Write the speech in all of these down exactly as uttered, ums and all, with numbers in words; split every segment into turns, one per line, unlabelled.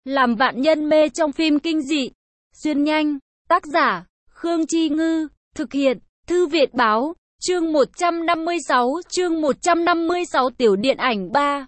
Làm vạn nhân mê trong phim kinh dị. Xuyên nhanh. Tác giả, Khương Chi Ngư. Thực hiện, Thư Viện Báo. Chương một trăm năm mươi sáu, chương một trăm năm mươi sáu tiểu điện ảnh ba.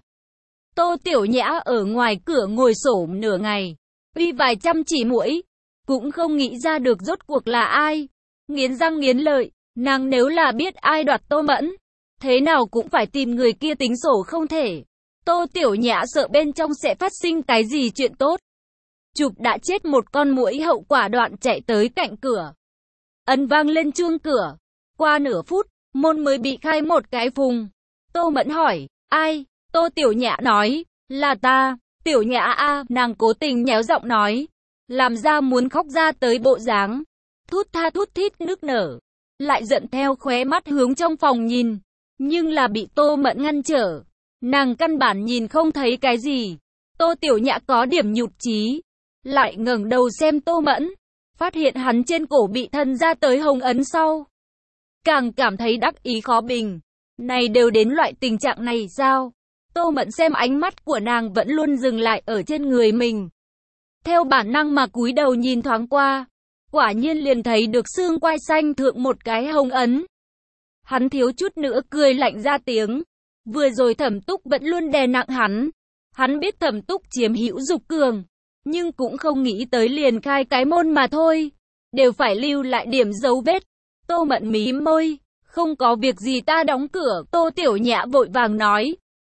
Tô Tiểu Nhã ở ngoài cửa ngồi xổm nửa ngày, uy vài trăm chỉ muỗi, cũng không nghĩ ra được rốt cuộc là ai. Nghiến răng nghiến lợi, nàng nếu là biết ai đoạt Tô Mẫn, thế nào cũng phải tìm người kia tính sổ không thể. Tô Tiểu Nhã sợ bên trong sẽ phát sinh cái gì chuyện tốt. Chụp đã chết một con muỗi, hậu quả đoạn chạy tới cạnh cửa. Ấn vang lên chuông cửa. Qua nửa phút, môn mới bị khai một cái phùng. Tô Mẫn hỏi, ai? Tô Tiểu Nhã nói, là ta. Tiểu Nhã a, nàng cố tình nhéo giọng nói, làm ra muốn khóc ra tới bộ dáng. Thút tha thút thít nức nở, lại giận theo khóe mắt hướng trong phòng nhìn, nhưng là bị Tô Mẫn ngăn trở. Nàng căn bản nhìn không thấy cái gì. Tô Tiểu Nhã có điểm nhụt chí, lại ngẩng đầu xem Tô Mẫn, phát hiện hắn trên cổ bị thân ra tới hồng ấn sau, càng cảm thấy đắc ý khó bình. Này đều đến loại tình trạng này sao? Tô Mẫn xem ánh mắt của nàng vẫn luôn dừng lại ở trên người mình, theo bản năng mà cúi đầu nhìn thoáng qua, quả nhiên liền thấy được xương quai xanh thượng một cái hồng ấn. Hắn thiếu chút nữa cười lạnh ra tiếng. Vừa rồi Thẩm Túc vẫn luôn đè nặng hắn. Hắn biết Thẩm Túc chiếm hữu dục cường, nhưng cũng không nghĩ tới liền khai cái môn mà thôi, đều phải lưu lại điểm dấu vết. Tô Mẫn mím môi, không có việc gì ta đóng cửa. Tô Tiểu Nhã vội vàng nói,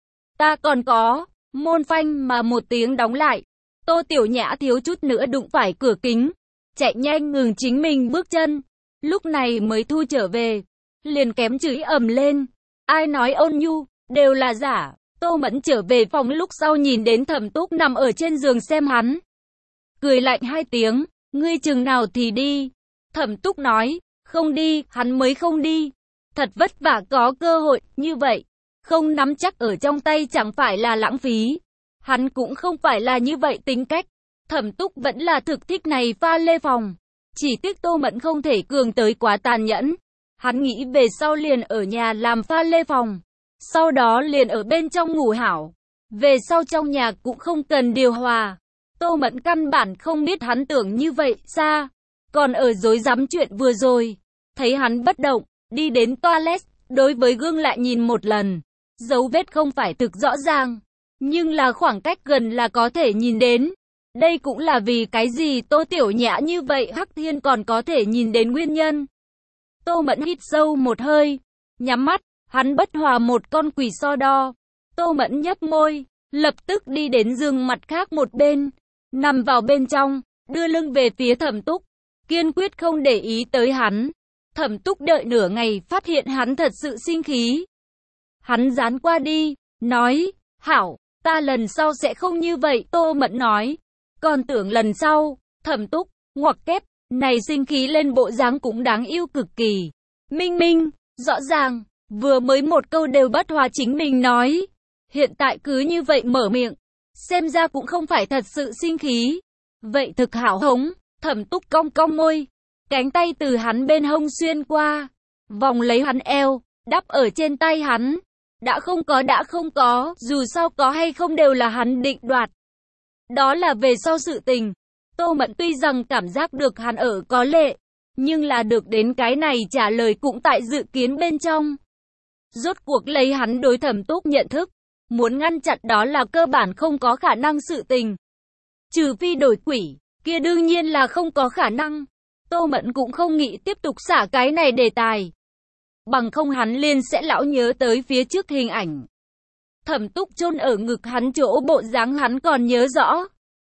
ta còn có. Môn phanh mà một tiếng đóng lại. Tô Tiểu Nhã thiếu chút nữa đụng phải cửa kính, chạy nhanh ngừng chính mình bước chân, lúc này mới thu trở về, liền kém chửi ầm lên, ai nói ôn nhu, đều là giả. Tô Mẫn trở về phòng lúc sau nhìn đến Thẩm Túc nằm ở trên giường xem hắn, cười lạnh hai tiếng, ngươi chừng nào thì đi. Thẩm Túc nói, không đi, hắn mới không đi, thật vất vả có cơ hội, như vậy, không nắm chắc ở trong tay chẳng phải là lãng phí. Hắn cũng không phải là như vậy tính cách. Thẩm Túc vẫn là thực thích này pha lê phòng, chỉ tiếc Tô Mẫn không thể cường tới quá tàn nhẫn. Hắn nghĩ về sau liền ở nhà làm pha lê phòng, sau đó liền ở bên trong ngủ hảo, về sau trong nhà cũng không cần điều hòa. Tô Mẫn căn bản không biết hắn tưởng như vậy xa, còn ở dối dám chuyện vừa rồi. Thấy hắn bất động, đi đến toilet, đối với gương lại nhìn một lần, dấu vết không phải thực rõ ràng, nhưng là khoảng cách gần là có thể nhìn đến. Đây cũng là vì cái gì Tô Tiểu Nhã như vậy Hắc Thiên còn có thể nhìn đến nguyên nhân. Tô Mẫn hít sâu một hơi, nhắm mắt, hắn bất hòa một con quỷ so đo. Tô Mẫn nhấp môi, lập tức đi đến giường mặt khác một bên, nằm vào bên trong, đưa lưng về phía Thẩm Túc, kiên quyết không để ý tới hắn. Thẩm Túc đợi nửa ngày phát hiện hắn thật sự sinh khí. Hắn dán qua đi, nói, hảo, ta lần sau sẽ không như vậy. Tô Mẫn nói, còn tưởng lần sau. Thẩm Túc, ngoặc kép, này sinh khí lên bộ dáng cũng đáng yêu cực kỳ. Minh Minh, rõ ràng, vừa mới một câu đều bất hòa chính mình nói, hiện tại cứ như vậy mở miệng, xem ra cũng không phải thật sự sinh khí. Vậy thực hảo hống. Thẩm Túc cong cong môi, cánh tay từ hắn bên hông xuyên qua, vòng lấy hắn eo, đắp ở trên tay hắn. Đã không có đã không có, dù sao có hay không đều là hắn định đoạt. Đó là về sau sự tình. Tô Mẫn tuy rằng cảm giác được hắn ở có lệ, nhưng là được đến cái này trả lời cũng tại dự kiến bên trong. Rốt cuộc lấy hắn đối Thẩm Túc nhận thức, muốn ngăn chặn đó là cơ bản không có khả năng sự tình. Trừ phi đổi quỷ, kia đương nhiên là không có khả năng. Tô Mẫn cũng không nghĩ tiếp tục xả cái này đề tài, bằng không hắn liền sẽ lão nhớ tới phía trước hình ảnh. Thẩm Túc chôn ở ngực hắn chỗ bộ dáng hắn còn nhớ rõ.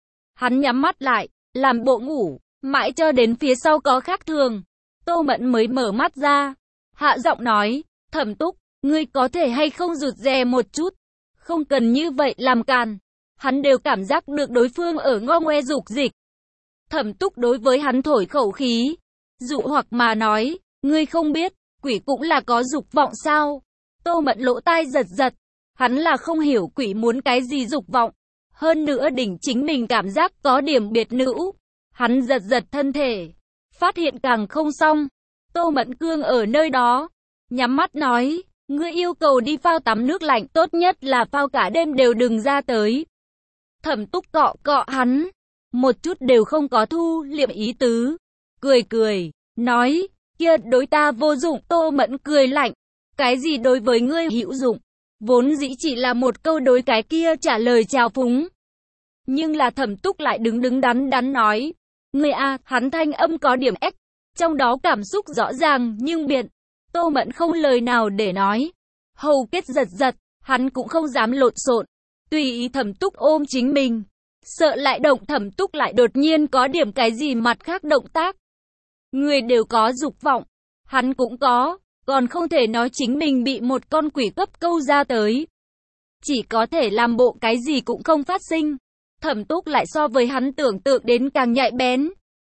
Hắn nhắm mắt lại, làm bộ ngủ, mãi cho đến phía sau có khác thường, Tô Mẫn mới mở mắt ra, hạ giọng nói, Thẩm Túc, ngươi có thể hay không rụt rè một chút, không cần như vậy làm càn. Hắn đều cảm giác được đối phương ở ngo ngoe dục dịch. Thẩm Túc đối với hắn thổi khẩu khí, dụ hoặc mà nói, ngươi không biết, quỷ cũng là có dục vọng sao? Tô Mẫn lỗ tai giật giật, hắn là không hiểu quỷ muốn cái gì dục vọng. Hơn nữa đỉnh chính mình cảm giác có điểm biệt nữ. Hắn giật giật thân thể, phát hiện càng không xong. Tô Mẫn cương ở nơi đó, nhắm mắt nói, ngươi yêu cầu đi phao tắm nước lạnh, tốt nhất là phao cả đêm đều đừng ra tới. Thẩm Túc cọ cọ hắn, một chút đều không có thu liệm ý tứ. Cười cười, nói, kia đối ta vô dụng. Tô Mẫn cười lạnh, cái gì đối với ngươi hữu dụng? Vốn dĩ chỉ là một câu đối cái kia trả lời chào phúng. Nhưng là Thẩm Túc lại đứng đứng đắn đắn nói, ngươi a, hắn thanh âm có điểm ếch, trong đó cảm xúc rõ ràng nhưng biệt. Tô Mẫn không lời nào để nói, hầu kết giật giật, hắn cũng không dám lộn xộn, tùy ý Thẩm Túc ôm chính mình, sợ lại động Thẩm Túc lại đột nhiên có điểm cái gì mặt khác động tác. Người đều có dục vọng, hắn cũng có, còn không thể nói chính mình bị một con quỷ cấp câu ra tới. Chỉ có thể làm bộ cái gì cũng không phát sinh. Thẩm Túc lại so với hắn tưởng tượng đến càng nhạy bén.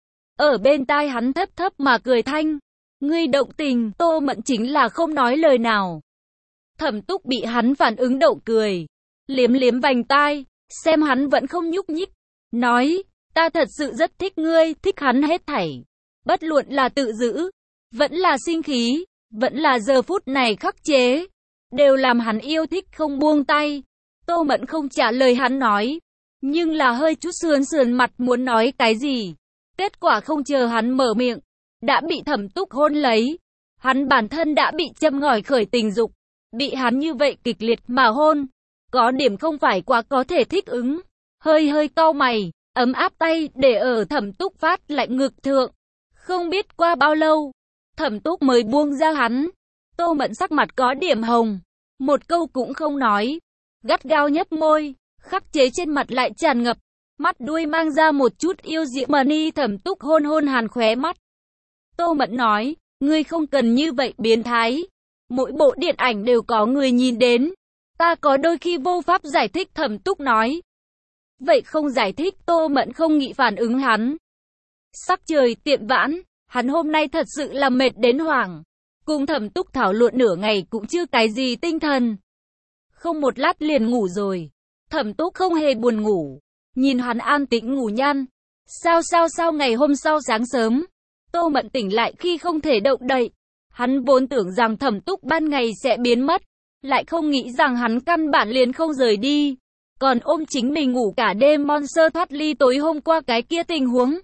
Ở bên tai hắn thấp thấp mà cười thanh, ngươi động tình. Tô Mẫn chính là không nói lời nào. Thẩm Túc bị hắn phản ứng đậu cười, liếm liếm vành tai, xem hắn vẫn không nhúc nhích, nói, ta thật sự rất thích ngươi. Thích hắn hết thảy, bất luận là tự giữ, vẫn là sinh khí, vẫn là giờ phút này khắc chế, đều làm hắn yêu thích không buông tay. Tô Mẫn không trả lời hắn nói, nhưng là hơi chút sườn sườn mặt muốn nói cái gì. Kết quả không chờ hắn mở miệng, đã bị Thẩm Túc hôn lấy. Hắn bản thân đã bị châm ngòi khởi tình dục, bị hắn như vậy kịch liệt mà hôn, có điểm không phải quá có thể thích ứng. Hơi hơi cau mày, ấm áp tay để ở Thẩm Túc phát lạnh ngực thượng. Không biết qua bao lâu, Thẩm Túc mới buông ra hắn. Tô Mẫn sắc mặt có điểm hồng, một câu cũng không nói, gắt gao nhấp môi, khắc chế trên mặt lại tràn ngập, mắt đuôi mang ra một chút yêu diễm mà ni. Thẩm Túc hôn hôn hàn khóe mắt. Tô Mẫn nói, ngươi không cần như vậy biến thái, mỗi bộ điện ảnh đều có người nhìn đến, ta có đôi khi vô pháp giải thích. Thẩm Túc nói, vậy không giải thích. Tô Mẫn không nghĩ phản ứng hắn. Sắc trời tiệm vãn, hắn hôm nay thật sự là mệt đến hoảng, cùng Thẩm Túc thảo luận nửa ngày cũng chưa cái gì tinh thần, không một lát liền ngủ rồi. Thẩm Túc không hề buồn ngủ, nhìn hắn an tĩnh ngủ nhăn. Sao sao sao ngày hôm sau sáng sớm, Tô Mẫn tỉnh lại khi không thể động đậy. Hắn vốn tưởng rằng Thẩm Túc ban ngày sẽ biến mất, lại không nghĩ rằng hắn căn bản liền không rời đi, còn ôm chính mình ngủ cả đêm. Monster thoát ly tối hôm qua cái kia tình huống.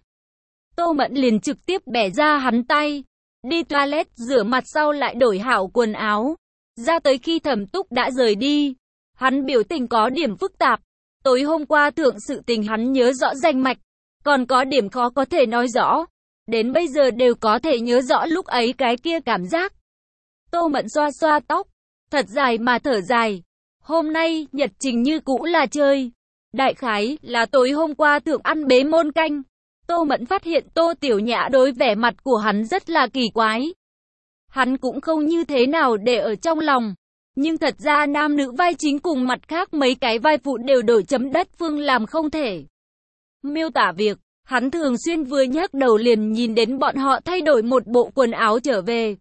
Tô Mẫn liền trực tiếp bẻ ra hắn tay, đi toilet rửa mặt sau lại đổi hảo quần áo. Ra tới khi Thẩm Túc đã rời đi, hắn biểu tình có điểm phức tạp. Tối hôm qua thượng sự tình hắn nhớ rõ rành mạch, còn có điểm khó có thể nói rõ. Đến bây giờ đều có thể nhớ rõ lúc ấy cái kia cảm giác. Tô Mẫn xoa xoa tóc, thật dài mà thở dài. Hôm nay, nhật trình như cũ là chơi. Đại khái là tối hôm qua thượng ăn bế môn canh. Tô Mẫn phát hiện Tô Tiểu Nhã đối vẻ mặt của hắn rất là kỳ quái. Hắn cũng không như thế nào để ở trong lòng. Nhưng thật ra nam nữ vai chính cùng mặt khác mấy cái vai phụ đều đổi chấm đất phương làm không thể miêu tả việc. Hắn thường xuyên vừa nhấc đầu liền nhìn đến bọn họ thay đổi một bộ quần áo trở về.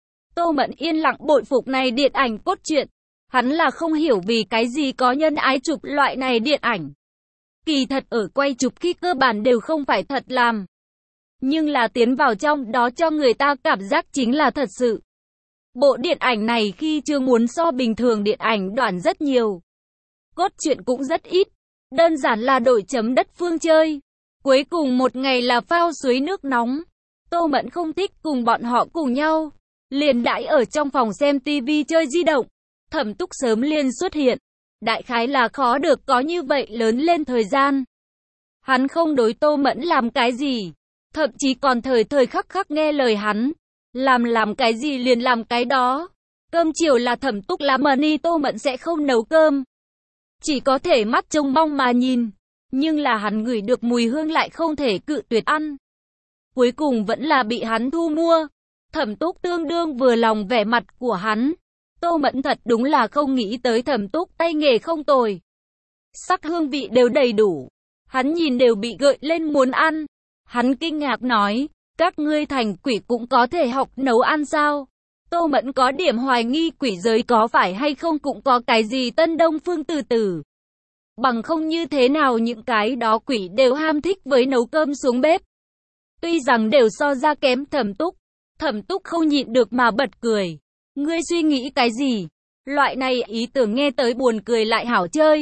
Tô Mẫn yên lặng bội phục này điện ảnh cốt truyện. Hắn là không hiểu vì cái gì có nhân ái chụp loại này điện ảnh. Kỳ thật ở quay chụp khi cơ bản đều không phải thật làm. Nhưng là tiến vào trong đó cho người ta cảm giác chính là thật sự. Bộ điện ảnh này khi chưa muốn so bình thường điện ảnh đoạn rất nhiều. Cốt truyện cũng rất ít. Đơn giản là đổi chấm đất phương chơi. Cuối cùng một ngày là phao suối nước nóng. Tô Mẫn không thích cùng bọn họ cùng nhau, liền đãi ở trong phòng xem tivi chơi di động. Thẩm Túc sớm liền xuất hiện. Đại khái là khó được có như vậy lớn lên thời gian. Hắn không đối Tô Mẫn làm cái gì, thậm chí còn thời thời khắc khắc nghe lời hắn. Làm làm cái gì liền làm cái đó. Cơm chiều là Thẩm Túc làm money, Tô Mẫn sẽ không nấu cơm, chỉ có thể mắt trông mong mà nhìn. Nhưng là hắn ngửi được mùi hương lại không thể cự tuyệt ăn. Cuối cùng vẫn là bị hắn thu mua. Thẩm Túc tương đương vừa lòng vẻ mặt của hắn. Tô Mẫn thật đúng là không nghĩ tới Thẩm Túc tay nghề không tồi. Sắc hương vị đều đầy đủ. Hắn nhìn đều bị gợi lên muốn ăn. Hắn kinh ngạc nói, các ngươi thành quỷ cũng có thể học nấu ăn sao? Tô Mẫn có điểm hoài nghi quỷ giới có phải hay không cũng có cái gì Tân Đông Phương từ từ. Bằng không như thế nào những cái đó quỷ đều ham thích với nấu cơm xuống bếp. Tuy rằng đều so ra kém Thẩm Túc. Thẩm Túc không nhịn được mà bật cười. Ngươi suy nghĩ cái gì? Loại này ý tưởng nghe tới buồn cười lại hảo chơi.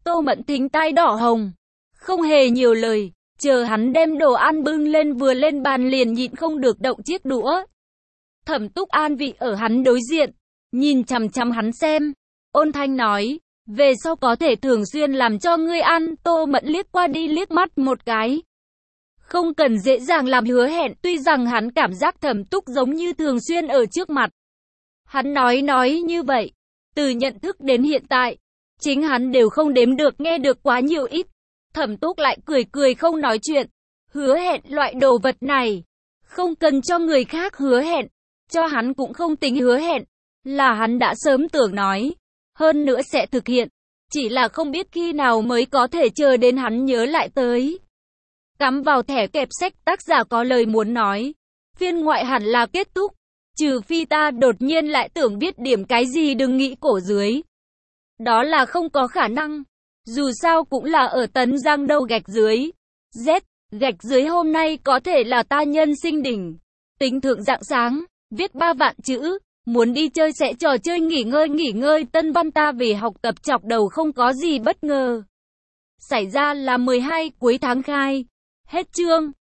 Tô Mẫn thính tai đỏ hồng, không hề nhiều lời, chờ hắn đem đồ ăn bưng lên vừa lên bàn liền nhịn không được động chiếc đũa. Thẩm Túc an vị ở hắn đối diện, nhìn chằm chằm hắn xem, ôn thanh nói, về sau có thể thường xuyên làm cho ngươi ăn. Tô Mẫn liếc qua đi liếc mắt một cái. Không cần dễ dàng làm hứa hẹn, tuy rằng hắn cảm giác Thẩm Túc giống như thường xuyên ở trước mặt. Hắn nói nói như vậy, từ nhận thức đến hiện tại, chính hắn đều không đếm được nghe được quá nhiều ít. Thẩm Túc lại cười cười không nói chuyện. Hứa hẹn loại đồ vật này, không cần cho người khác hứa hẹn, cho hắn cũng không tính hứa hẹn, là hắn đã sớm tưởng nói, hơn nữa sẽ thực hiện, chỉ là không biết khi nào mới có thể chờ đến hắn nhớ lại tới. Cắm vào thẻ kẹp sách, tác giả có lời muốn nói, phiên ngoại hẳn là kết thúc, trừ phi ta đột nhiên lại tưởng biết điểm cái gì đừng nghĩ cổ dưới. Đó là không có khả năng, dù sao cũng là ở Tấn Giang đâu gạch dưới. Z, gạch dưới hôm nay có thể là ta nhân sinh đỉnh. Tính thượng rạng sáng, viết ba vạn chữ, muốn đi chơi sẽ trò chơi nghỉ ngơi nghỉ ngơi Tân Văn ta về học tập chọc đầu không có gì bất ngờ. Xảy ra là mười hai cuối tháng khai. Hết chương.